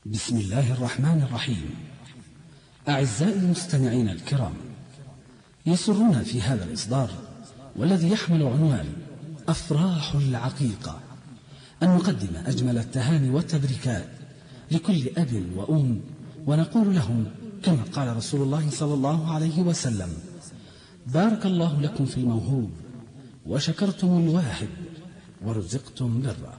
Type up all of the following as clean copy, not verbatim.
بسم الله الرحمن الرحيم. أعزائي المستمعين الكرام، يسرنا في هذا الإصدار والذي يحمل عنوان أفراح العقيقة أن نقدم أجمل التهاني والتبريكات لكل أب وأم، ونقول لهم كما قال رسول الله صلى الله عليه وسلم: بارك الله لكم في الموهوب وشكرتم الواهب ورزقتم برا.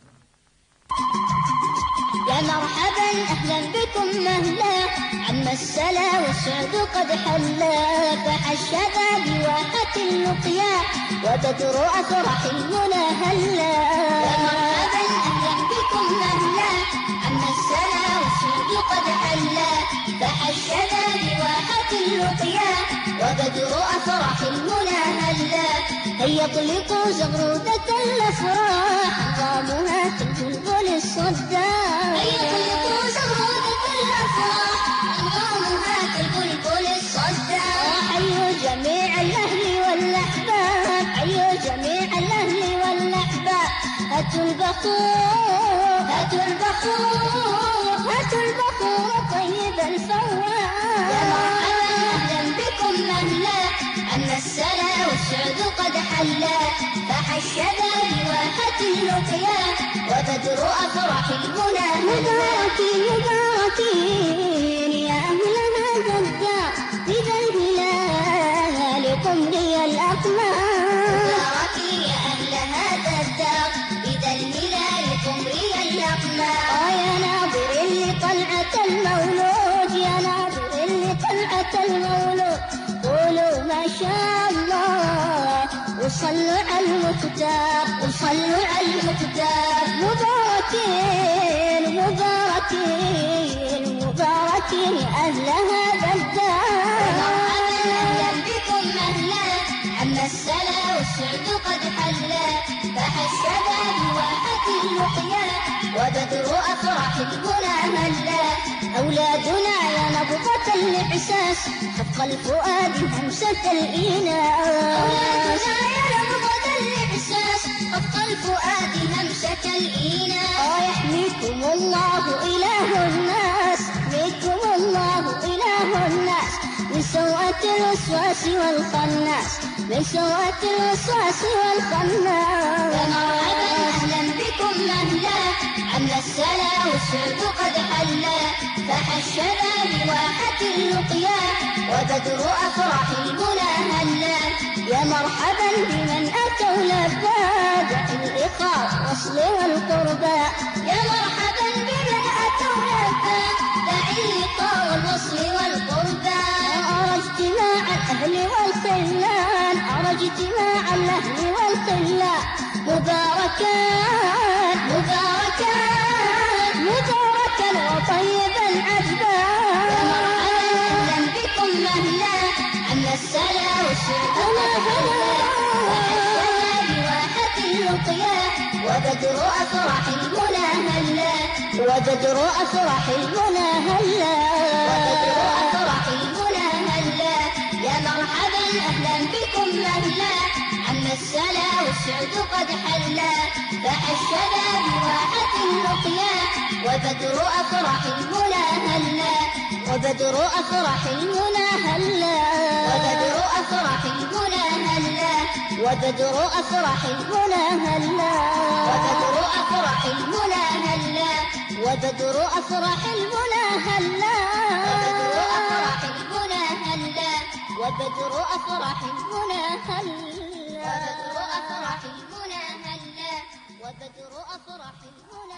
يا مرحبا أهلا بكم مهلا، عم السلا والسعد قد حلا، فح الشباب واحة اللقيا وبدر أفرح المنى هلا. يا مرحبا أهلا بكم مهلا، عم السلا والسعد قد حلا، فح الشباب واحة اللقيا وبدر أفرح المنى هلا. هيا اطلقوا زغرودة الأفراح نظامها كالبلبل الصداع. هيا اطلقوا زغرودة الأفراح نظامها كالبلبل الصداع. حيوا جميع الأهل والأحباب، حيوا جميع الأهل والأحباب، هاتوا البخور هاتوا البخور هاتوا البخور طيب الفواه. يا مرحبا أهلا بكم مهلا، عم السلا والسعد قد حلا، فح الشباب واحة اللقيا وبدر أفرح المنى هلا. مباركين مباركين يا أهل هذا الدار، إذا الهلال قمري الأقمار. مباركين يا أهل هذا الدار، إذا الهلال قمري الأقمار. يا ناظر لطلعة المولود، يا ناظر لطلعة المولود، قولوا ما شاء الله وصلوا على المختار، وصلوا على المختار. مباركين مباركين مباركين يا أهل هذا الدار. مرحبا أهلا بكم مهلا، عم السلا والسعد قد حلا، فح الشباب واحة اللقيا وبدر أفرح المنى هلا. أولادنا يا نبضة الإحساس خفق الفؤاد همسة الإيناس. أولادنا يا نبضة الإحساس خفق الفؤاد همسة الإيناس. يحميكم الله إله الناس، يحميكم الله إله الناس من سوءة الوسواس والخناس، من سوءة الوسواس والخناس. يا مرحبا أهلا بكم مهلا، عم السلا والسعد قد حلا، فح الشباب واحة اللقيا وبدر أفرح المنى هلا. يا مرحبا بمن أتوا لباد الإخاء والوصل والقربى. يا مرحبا بمن أتوا لباد الإخاء والوصل والقربى. أرى اجتماع الأهل والخلان، أرى اجتماع الأهل والخلان، مباركان مباركان مباركا وطيبا عذبان. يا مرحبا أهلا بكم مهلا، عم السلا والسعد قد حلا، فح الشباب واحة اللقيا وبدر أفرح المنى هلا، وبدر أفرح المنى هلا، وبدر أفرح المنى هلا. يا مرحبا أهلا بكم مهلا، عم السلا والسعد قد حلا، فح الشباب واحة اللقيا وبدر أفرح المنى هلا، وبدر أفرح المنى هلا، وبدر أفرح المنى هلا، وبدر أفرح المنى هلا، وبدر أفرح المنى هلا، وبدر أفرح المنى هلا، وبدر أفرح المنى هلا، وبدر أفرح المنى هلا، وبدر أفرح المنى هلا، وبدر أفرح المنى